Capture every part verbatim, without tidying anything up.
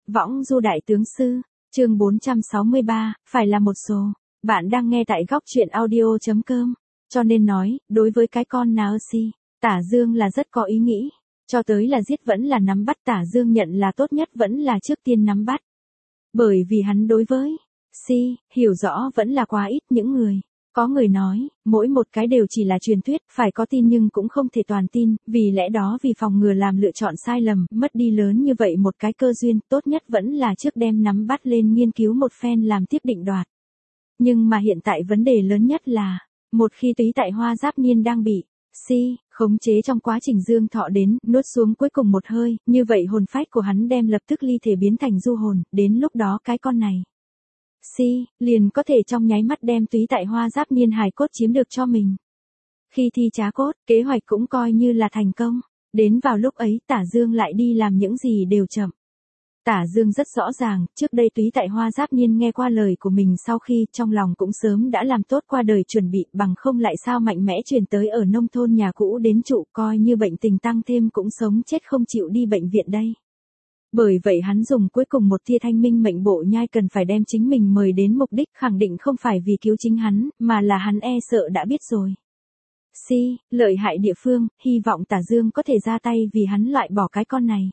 Võng du đại tướng sư, chương bốn trăm sáu mươi ba, phải là một số. Bạn đang nghe tại góc truyện audio chấm com. Cho nên nói, đối với cái con nào si, Tả Dương là rất có ý nghĩ. Cho tới là giết vẫn là nắm bắt, Tả Dương nhận là tốt nhất vẫn là trước tiên nắm bắt. Bởi vì hắn đối với si, hiểu rõ vẫn là quá ít những người. Có người nói, mỗi một cái đều chỉ là truyền thuyết, phải có tin nhưng cũng không thể toàn tin, vì lẽ đó vì phòng ngừa làm lựa chọn sai lầm, mất đi lớn như vậy một cái cơ duyên, tốt nhất vẫn là trước đem nắm bắt lên nghiên cứu một phen làm tiếp định đoạt. Nhưng mà hiện tại vấn đề lớn nhất là, một khi Túy Tại Hoa Giáp Niên đang bị si khống chế trong quá trình Dương Thọ đến, nuốt xuống cuối cùng một hơi, như vậy hồn phách của hắn đem lập tức ly thể biến thành du hồn, đến lúc đó cái con này si, liền có thể trong nháy mắt đem Túy Tại Hoa Giáp Niên hài cốt chiếm được cho mình. Khi thi trá cốt, kế hoạch cũng coi như là thành công. Đến vào lúc ấy Tả Dương lại đi làm những gì đều chậm. Tả Dương rất rõ ràng, trước đây Túy Tại Hoa Giáp Niên nghe qua lời của mình sau khi trong lòng cũng sớm đã làm tốt qua đời chuẩn bị, bằng không lại sao mạnh mẽ truyền tới ở nông thôn nhà cũ đến trụ, coi như bệnh tình tăng thêm cũng sống chết không chịu đi bệnh viện đây. Bởi vậy hắn dùng cuối cùng một tia thanh minh mệnh bộ nhai cần phải đem chính mình mời đến mục đích, khẳng định không phải vì cứu chính hắn, mà là hắn e sợ đã biết rồi. Si, lợi hại địa phương, hy vọng Tả Dương có thể ra tay vì hắn loại bỏ cái con này.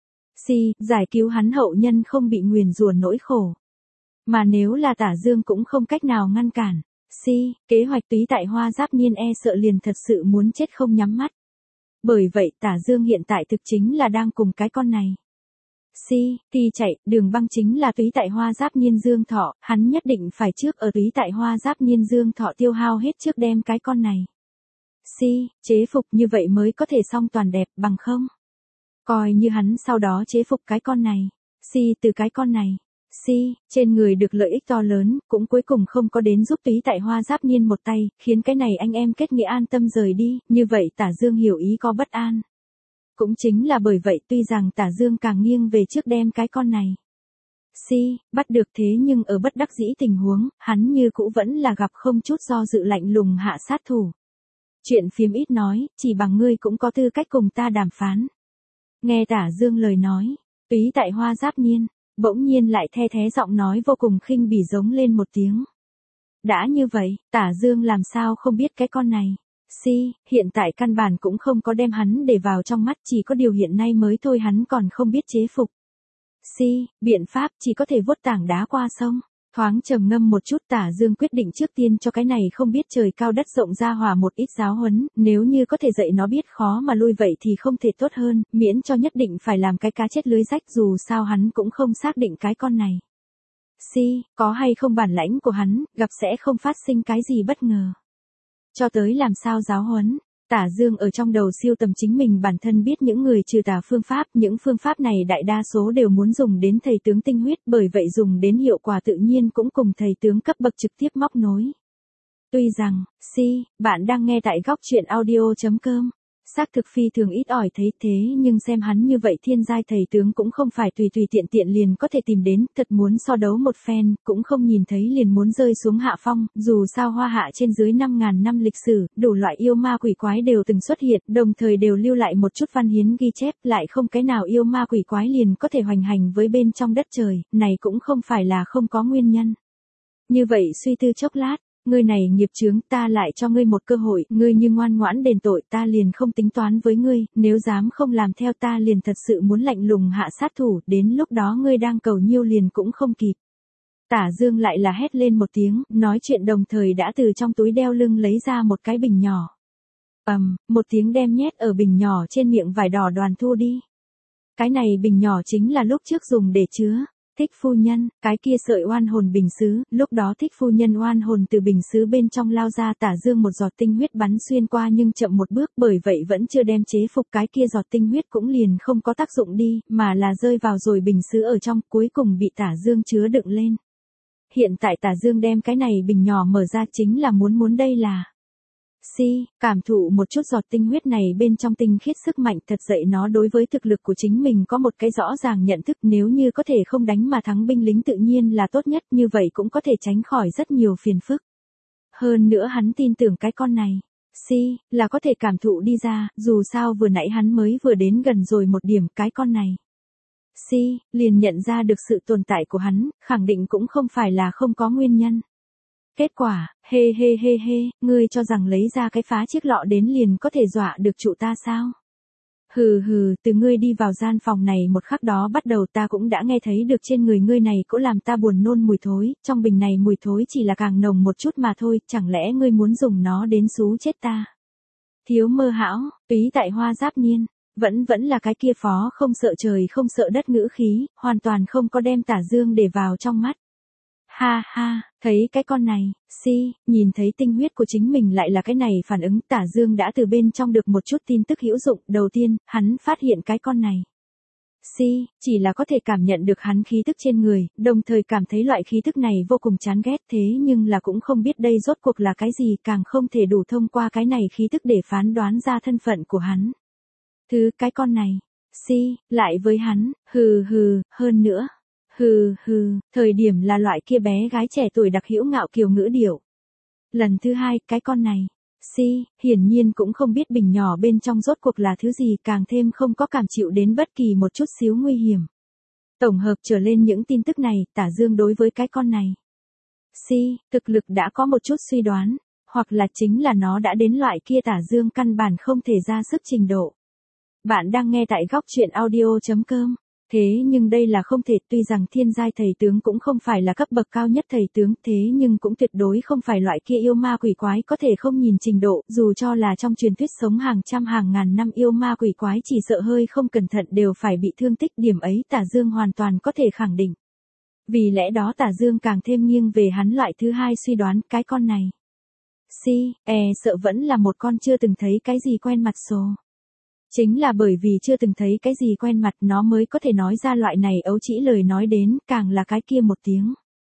Si, giải cứu hắn hậu nhân không bị nguyền rủa nỗi khổ. Mà nếu là Tả Dương cũng không cách nào ngăn cản. Si, kế hoạch Túy Tại Hoa Giáp Niên e sợ liền thật sự muốn chết không nhắm mắt. Bởi vậy Tả Dương hiện tại thực chính là đang cùng cái con này si, thì chạy, đường băng chính là Túy Tại Hoa Giáp Niên Dương Thọ, hắn nhất định phải trước ở Túy Tại Hoa Giáp Niên Dương Thọ tiêu hao hết trước đem cái con này si, chế phục, như vậy mới có thể song toàn đẹp, bằng không. Coi như hắn sau đó chế phục cái con này si, từ cái con này si, trên người được lợi ích to lớn, cũng cuối cùng không có đến giúp Túy Tại Hoa Giáp Niên một tay, khiến cái này anh em kết nghĩa an tâm rời đi, như vậy Tả Dương hiểu ý có bất an. Cũng chính là bởi vậy tuy rằng Tả Dương càng nghiêng về trước đem cái con này si, bắt được, thế nhưng ở bất đắc dĩ tình huống, hắn như cũ vẫn là gặp không chút do dự lạnh lùng hạ sát thủ. Chuyện phím ít nói, chỉ bằng ngươi cũng có tư cách cùng ta đàm phán. Nghe Tả Dương lời nói, Túy Tại Hoa Giáp Niên, bỗng nhiên lại the thé giọng nói vô cùng khinh bỉ giống lên một tiếng. Đã như vậy, Tả Dương làm sao không biết cái con này si, hiện tại căn bản cũng không có đem hắn để vào trong mắt, chỉ có điều hiện nay mới thôi hắn còn không biết chế phục si, biện pháp chỉ có thể vuốt tảng đá qua sông. Thoáng trầm ngâm một chút, Tả Dương quyết định trước tiên cho cái này không biết trời cao đất rộng ra hòa một ít giáo huấn, nếu như có thể dạy nó biết khó mà lui vậy thì không thể tốt hơn, miễn cho nhất định phải làm cái cá chết lưới rách, dù sao hắn cũng không xác định cái con này si, có hay không bản lãnh của hắn, gặp sẽ không phát sinh cái gì bất ngờ. Cho tới làm sao giáo huấn, Tả Dương ở trong đầu siêu tầm chính mình bản thân biết những người trừ tà phương pháp, những phương pháp này đại đa số đều muốn dùng đến thầy tướng tinh huyết, bởi vậy dùng đến hiệu quả tự nhiên cũng cùng thầy tướng cấp bậc trực tiếp móc nối. Tuy rằng, si, bạn đang nghe tại góc truyện audio chấm com, xác thực phi thường ít ỏi thấy thế nhưng xem hắn như vậy thiên giai thầy tướng cũng không phải tùy tùy tiện tiện liền có thể tìm đến, thật muốn so đấu một phen, cũng không nhìn thấy liền muốn rơi xuống hạ phong, dù sao Hoa Hạ trên dưới năm ngàn năm lịch sử, đủ loại yêu ma quỷ quái đều từng xuất hiện, đồng thời đều lưu lại một chút văn hiến ghi chép, lại không cái nào yêu ma quỷ quái liền có thể hoành hành với bên trong đất trời, này cũng không phải là không có nguyên nhân. Như vậy suy tư chốc lát, ngươi này nghiệp chướng, ta lại cho ngươi một cơ hội, ngươi như ngoan ngoãn đền tội ta liền không tính toán với ngươi, nếu dám không làm theo ta liền thật sự muốn lạnh lùng hạ sát thủ, đến lúc đó ngươi đang cầu nhiêu liền cũng không kịp. Tả Dương lại là hét lên một tiếng, nói chuyện đồng thời đã từ trong túi đeo lưng lấy ra một cái bình nhỏ. Ầm, um, một tiếng đem nhét ở bình nhỏ trên miệng vải đỏ Đoàn Thu đi. Cái này bình nhỏ chính là lúc trước dùng để chứa Thích phu nhân, cái kia sợi oan hồn bình sứ, lúc đó Thích phu nhân oan hồn từ bình sứ bên trong lao ra, Tả Dương một giọt tinh huyết bắn xuyên qua nhưng chậm một bước, bởi vậy vẫn chưa đem chế phục, cái kia giọt tinh huyết cũng liền không có tác dụng đi, mà là rơi vào rồi bình sứ ở trong, cuối cùng bị Tả Dương chứa đựng lên. Hiện tại Tả Dương đem cái này bình nhỏ mở ra chính là muốn muốn đây là si, cảm thụ một chút giọt tinh huyết này bên trong tinh khiết sức mạnh, thật dậy nó đối với thực lực của chính mình có một cái rõ ràng nhận thức, nếu như có thể không đánh mà thắng binh lính tự nhiên là tốt nhất, như vậy cũng có thể tránh khỏi rất nhiều phiền phức. Hơn nữa hắn tin tưởng cái con này si, là có thể cảm thụ đi ra, dù sao vừa nãy hắn mới vừa đến gần rồi một điểm, cái con này Si, liền nhận ra được sự tồn tại của hắn, khẳng định cũng không phải là không có nguyên nhân. Kết quả, hê hê hê hê, ngươi cho rằng lấy ra cái phá chiếc lọ đến liền có thể dọa được trụ ta sao? Hừ hừ, từ ngươi đi vào gian phòng này một khắc đó bắt đầu ta cũng đã nghe thấy được trên người ngươi này cũng làm ta buồn nôn mùi thối, trong bình này mùi thối chỉ là càng nồng một chút mà thôi, chẳng lẽ ngươi muốn dùng nó đến xú chết ta? Thiếu mơ hão, túy tại Hoa Giáp Niên, vẫn vẫn là cái kia phó không sợ trời không sợ đất ngữ khí, hoàn toàn không có đem Tả Dương để vào trong mắt. Ha ha, thấy cái con này, Si, nhìn thấy tinh huyết của chính mình lại là cái này phản ứng, Tả Dương đã từ bên trong được một chút tin tức hữu dụng, đầu tiên, hắn phát hiện cái con này. Si, chỉ là có thể cảm nhận được hắn khí tức trên người, đồng thời cảm thấy loại khí tức này vô cùng chán ghét thế nhưng là cũng không biết đây rốt cuộc là cái gì, càng không thể đủ thông qua cái này khí tức để phán đoán ra thân phận của hắn. Thứ cái con này, Si, lại với hắn, hừ hừ, hơn nữa. Hừ hừ, thời điểm là loại kia bé gái trẻ tuổi đặc hữu ngạo kiều ngữ điệu. Lần thứ hai, cái con này, Si, hiển nhiên cũng không biết bình nhỏ bên trong rốt cuộc là thứ gì, càng thêm không có cảm chịu đến bất kỳ một chút xíu nguy hiểm. Tổng hợp trở lên những tin tức này, Tả Dương đối với cái con này, Si, thực lực đã có một chút suy đoán, hoặc là chính là nó đã đến loại kia Tả Dương căn bản không thể ra sức trình độ. Bạn đang nghe tại góc truyện audio chấm com. Thế nhưng đây là không thể, tuy rằng thiên giai thầy tướng cũng không phải là cấp bậc cao nhất thầy tướng, thế nhưng cũng tuyệt đối không phải loại kia yêu ma quỷ quái có thể không nhìn trình độ, dù cho là trong truyền thuyết sống hàng trăm hàng ngàn năm yêu ma quỷ quái chỉ sợ hơi không cẩn thận đều phải bị thương tích, điểm ấy Tả Dương hoàn toàn có thể khẳng định. Vì lẽ đó Tả Dương càng thêm nghiêng về hắn loại thứ hai suy đoán, cái con này. Si, e sợ vẫn là một con chưa từng thấy cái gì quen mặt sồ. Chính là bởi vì chưa từng thấy cái gì quen mặt nó mới có thể nói ra loại này ấu trĩ lời nói đến, càng là cái kia một tiếng.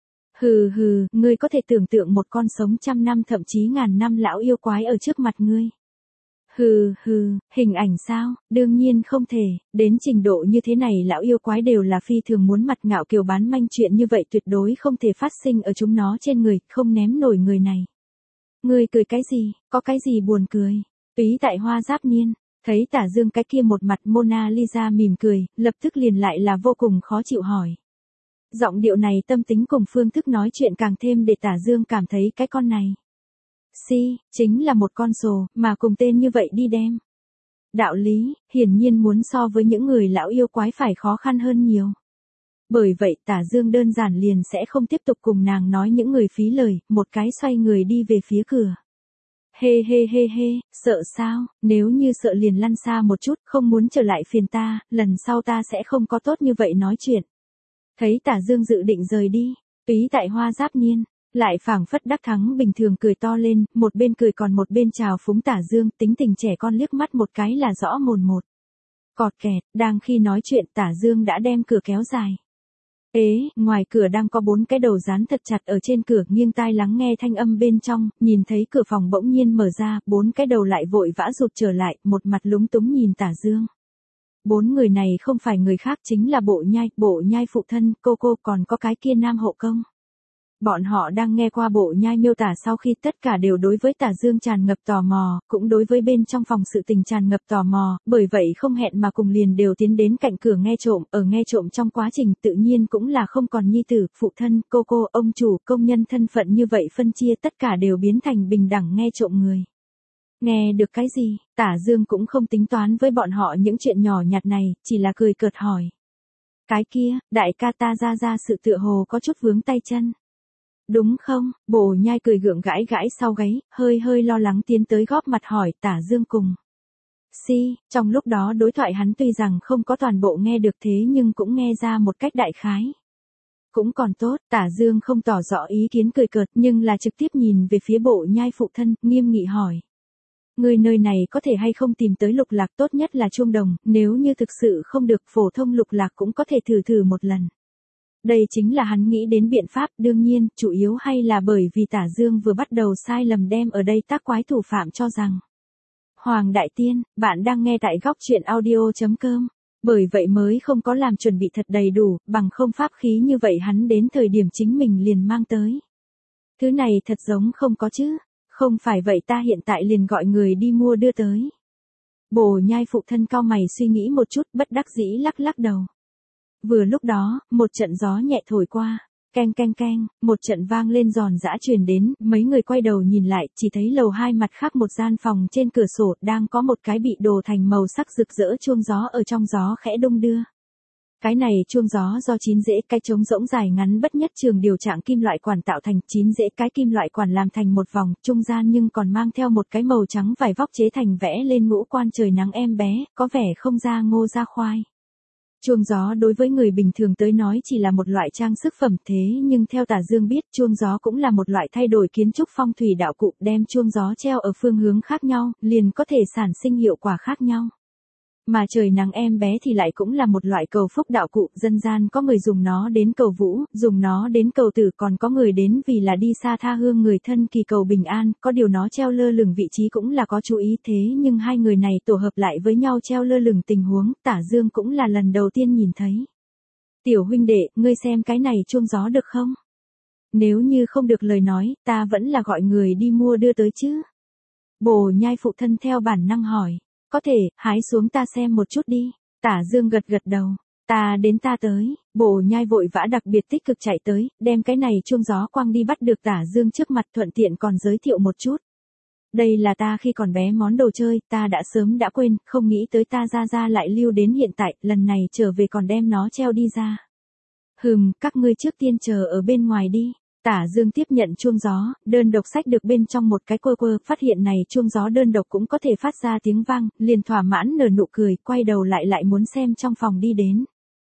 Hừ hừ, ngươi có thể tưởng tượng một con sống trăm năm thậm chí ngàn năm lão yêu quái ở trước mặt ngươi. Hừ hừ, hình ảnh sao, đương nhiên không thể, đến trình độ như thế này lão yêu quái đều là phi thường muốn mặt ngạo kiều bán manh, chuyện như vậy tuyệt đối không thể phát sinh ở chúng nó trên người, không ném nổi người này. Ngươi cười cái gì, có cái gì buồn cười, túy tại Hoa Giáp Niên. Thấy Tả Dương cái kia một mặt Mona Lisa mỉm cười, lập tức liền lại là vô cùng khó chịu hỏi. Giọng điệu này tâm tính cùng phương thức nói chuyện càng thêm để Tả Dương cảm thấy cái con này. Si, chính là một con sồ, mà cùng tên như vậy đi đem. Đạo lý, hiển nhiên muốn so với những người lão yêu quái phải khó khăn hơn nhiều. Bởi vậy Tả Dương đơn giản liền sẽ không tiếp tục cùng nàng nói những người phí lời, một cái xoay người đi về phía cửa. Hê hê hê hê, sợ sao, nếu như sợ liền lăn xa một chút, không muốn trở lại phiền ta, lần sau ta sẽ không có tốt như vậy nói chuyện. Thấy Tả Dương dự định rời đi, túy tại Hoa Giáp Niên, lại phảng phất đắc thắng bình thường cười to lên, một bên cười còn một bên chào phúng Tả Dương, tính tình trẻ con liếc mắt một cái là rõ mồn một. Cọt kẹt, đang khi nói chuyện Tả Dương đã đem cửa kéo dài. Ế, ngoài cửa đang có bốn cái đầu dán thật chặt ở trên cửa, nghiêng tai lắng nghe thanh âm bên trong, nhìn thấy cửa phòng bỗng nhiên mở ra, bốn cái đầu lại vội vã rụt trở lại, một mặt lúng túng nhìn Tả Dương. Bốn người này không phải người khác chính là Bộ Nhai, Bộ Nhai phụ thân, cô cô còn có cái kia nam hộ công. Bọn họ đang nghe qua Bộ Nhai miêu tả sau khi tất cả đều đối với Tả Dương tràn ngập tò mò, cũng đối với bên trong phòng sự tình tràn ngập tò mò, bởi vậy không hẹn mà cùng liền đều tiến đến cạnh cửa nghe trộm, ở nghe trộm trong quá trình tự nhiên cũng là không còn nhi tử, phụ thân, cô cô, ông chủ, công nhân thân phận như vậy phân chia tất cả đều biến thành bình đẳng nghe trộm người. Nghe được cái gì, Tả Dương cũng không tính toán với bọn họ những chuyện nhỏ nhặt này, chỉ là cười cợt hỏi. Cái kia, đại ca ta ra ra sự tựa hồ có chút vướng tay chân. Đúng không, Bồ Nhai cười gượng gãi gãi sau gáy, hơi hơi lo lắng tiến tới góp mặt hỏi Tả Dương cùng. Si, trong lúc đó đối thoại hắn tuy rằng không có toàn bộ nghe được thế nhưng cũng nghe ra một cách đại khái. Cũng còn tốt, Tả Dương không tỏ rõ ý kiến cười cợt nhưng là trực tiếp nhìn về phía Bộ Nhai phụ thân, nghiêm nghị hỏi. Người nơi này có thể hay không tìm tới lục lạc, tốt nhất là chuông đồng, nếu như thực sự không được phổ thông lục lạc cũng có thể thử thử một lần. Đây chính là hắn nghĩ đến biện pháp, đương nhiên, chủ yếu hay là bởi vì Tả Dương vừa bắt đầu sai lầm đem ở đây tác quái thủ phạm cho rằng. Hoàng Đại Tiên, bạn đang nghe tại góc truyện audio chấm com, bởi vậy mới không có làm chuẩn bị thật đầy đủ, bằng không pháp khí như vậy hắn đến thời điểm chính mình liền mang tới. Thứ này thật giống không có chứ, không phải vậy ta hiện tại liền gọi người đi mua đưa tới. Bồ Nhai phụ thân cau mày suy nghĩ một chút, bất đắc dĩ lắc lắc đầu. Vừa lúc đó, một trận gió nhẹ thổi qua. Keng keng keng, một trận vang lên giòn giã truyền đến, mấy người quay đầu nhìn lại, chỉ thấy lầu hai mặt khác một gian phòng trên cửa sổ đang có một cái bị đồ thành màu sắc rực rỡ chuông gió ở trong gió khẽ đung đưa. Cái này chuông gió do chín rễ cái trống rỗng dài ngắn bất nhất trường điều trạng kim loại quản tạo thành, chín rễ cái kim loại quản làm thành một vòng, trung gian nhưng còn mang theo một cái màu trắng vải vóc chế thành vẽ lên ngũ quan trời nắng em bé, có vẻ không ra ngô ra khoai. Chuông gió đối với người bình thường tới nói chỉ là một loại trang sức phẩm, thế nhưng theo Tả Dương biết, chuông gió cũng là một loại thay đổi kiến trúc phong thủy đạo cụ, đem chuông gió treo ở phương hướng khác nhau, liền có thể sản sinh hiệu quả khác nhau. Mà trời nắng em bé thì lại cũng là một loại cầu phúc đạo cụ, dân gian có người dùng nó đến cầu vũ, dùng nó đến cầu tử, còn có người đến vì là đi xa tha hương người thân kỳ cầu bình an, có điều nó treo lơ lửng vị trí cũng là có chú ý, thế nhưng hai người này tổ hợp lại với nhau treo lơ lửng tình huống, Tả Dương cũng là lần đầu tiên nhìn thấy. Tiểu huynh đệ, ngươi xem cái này chuông gió được không? Nếu như không được lời nói, ta vẫn là gọi người đi mua đưa tới chứ. Bồ Nhai phụ thân theo bản năng hỏi. Có thể, hái xuống ta xem một chút đi. Tả Dương gật gật đầu. Ta đến ta tới. Bồ Nhai vội vã đặc biệt tích cực chạy tới, đem cái này chuông gió quăng đi bắt được Tả Dương trước mặt, thuận tiện còn giới thiệu một chút. Đây là ta khi còn bé món đồ chơi, ta đã sớm đã quên, không nghĩ tới ta ra ra lại lưu đến hiện tại, lần này trở về còn đem nó treo đi ra. Hừm, các ngươi trước tiên chờ ở bên ngoài đi. Tả Dương tiếp nhận chuông gió, đơn độc xách được bên trong một cái quơ quơ, phát hiện này chuông gió đơn độc cũng có thể phát ra tiếng vang, liền thỏa mãn nở nụ cười, quay đầu lại lại muốn xem trong phòng đi đến.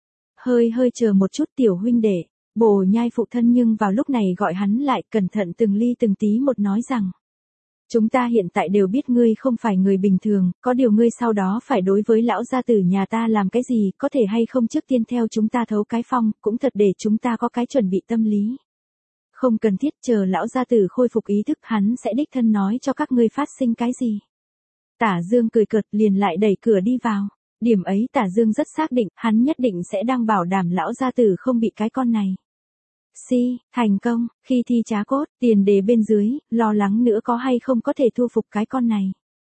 Hơi hơi chờ một chút tiểu huynh đệ, Bồ Nhai phụ thân nhưng vào lúc này gọi hắn lại, cẩn thận từng ly từng tí một nói rằng. Chúng ta hiện tại đều biết ngươi không phải người bình thường, có điều ngươi sau đó phải đối với lão gia tử nhà ta làm cái gì, có thể hay không trước tiên theo chúng ta thấu cái phong, cũng thật để chúng ta có cái chuẩn bị tâm lý. Không cần thiết, chờ lão gia tử khôi phục ý thức, hắn sẽ đích thân nói cho các ngươi phát sinh cái gì. Tả Dương cười cợt liền lại đẩy cửa đi vào. Điểm ấy Tả Dương rất xác định, hắn nhất định sẽ đang bảo đảm lão gia tử không bị cái con này. Si, thành công, khi thi trá cốt, tiền đề bên dưới, lo lắng nữa có hay không có thể thu phục cái con này.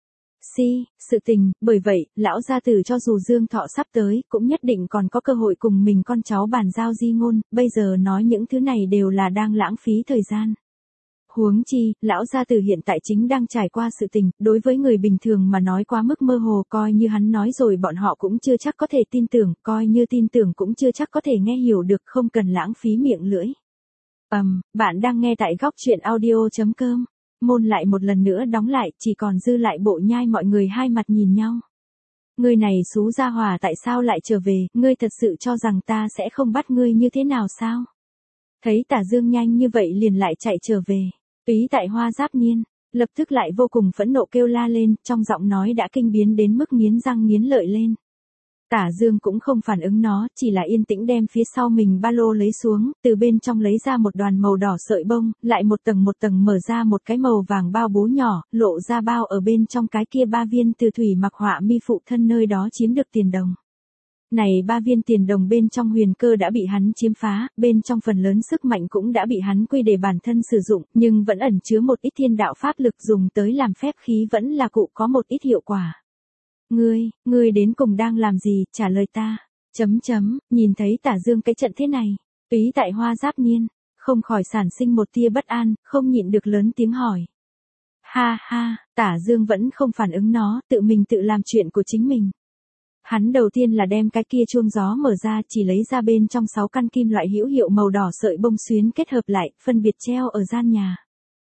Si, sự tình, bởi vậy, lão gia tử cho dù Dương Thọ sắp tới, cũng nhất định còn có cơ hội cùng mình con cháu bàn giao di ngôn, bây giờ nói những thứ này đều là đang lãng phí thời gian. Huống chi, lão gia tử hiện tại chính đang trải qua sự tình, đối với người bình thường mà nói quá mức mơ hồ, coi như hắn nói rồi bọn họ cũng chưa chắc có thể tin tưởng, coi như tin tưởng cũng chưa chắc có thể nghe hiểu được, không cần lãng phí miệng lưỡi. Ầm, um, bạn đang nghe tại góc truyện audio chấm com. Môn lại một lần nữa đóng lại, chỉ còn dư lại Bộ Nhai, mọi người hai mặt nhìn nhau. Ngươi này xú gia hỏa tại sao lại trở về, ngươi thật sự cho rằng ta sẽ không bắt ngươi như thế nào sao? Thấy Tả Dương nhanh như vậy liền lại chạy trở về. Túy tại Hoa Giáp Niên, lập tức lại vô cùng phẫn nộ kêu la lên, trong giọng nói đã kinh biến đến mức nghiến răng nghiến lợi lên. Tả Dương cũng không phản ứng nó, chỉ là yên tĩnh đem phía sau mình ba lô lấy xuống, từ bên trong lấy ra một đoàn màu đỏ sợi bông, lại một tầng một tầng mở ra một cái màu vàng bao bố nhỏ, lộ ra bao ở bên trong cái kia ba viên từ Thủy Mặc Họa Mi phụ thân nơi đó chiếm được tiền đồng. Này ba viên tiền đồng bên trong huyền cơ đã bị hắn chiếm phá, bên trong phần lớn sức mạnh cũng đã bị hắn quy để bản thân sử dụng, nhưng vẫn ẩn chứa một ít thiên đạo pháp lực, dùng tới làm phép khí vẫn là cụ có một ít hiệu quả. Ngươi, ngươi đến cùng đang làm gì, trả lời ta. Chấm chấm, nhìn thấy Tả Dương cái trận thế này, Túy tại Hoa Giáp Niên, không khỏi sản sinh một tia bất an, không nhịn được lớn tiếng hỏi. Ha ha, Tả Dương vẫn không phản ứng nó, tự mình tự làm chuyện của chính mình. Hắn đầu tiên là đem cái kia chuông gió mở ra, chỉ lấy ra bên trong sáu căn kim loại hữu hiệu màu đỏ sợi bông xuyến kết hợp lại, phân biệt treo ở gian nhà.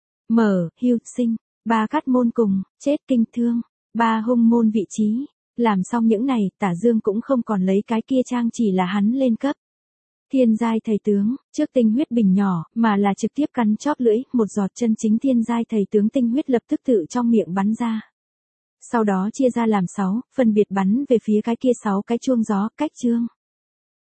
Mở, hưu, sinh, ba cắt môn cùng, chết kinh thương, ba hung môn vị trí. Làm xong những này, Tả Dương cũng không còn lấy cái kia trang chỉ là hắn lên cấp. Thiên giai thầy tướng, trước tinh huyết bình nhỏ, mà là trực tiếp cắn chóp lưỡi, một giọt chân chính thiên giai thầy tướng tinh huyết lập tức tự trong miệng bắn ra. Sau đó chia ra làm sáu, phân biệt bắn về phía cái kia sáu cái chuông gió, cách chương.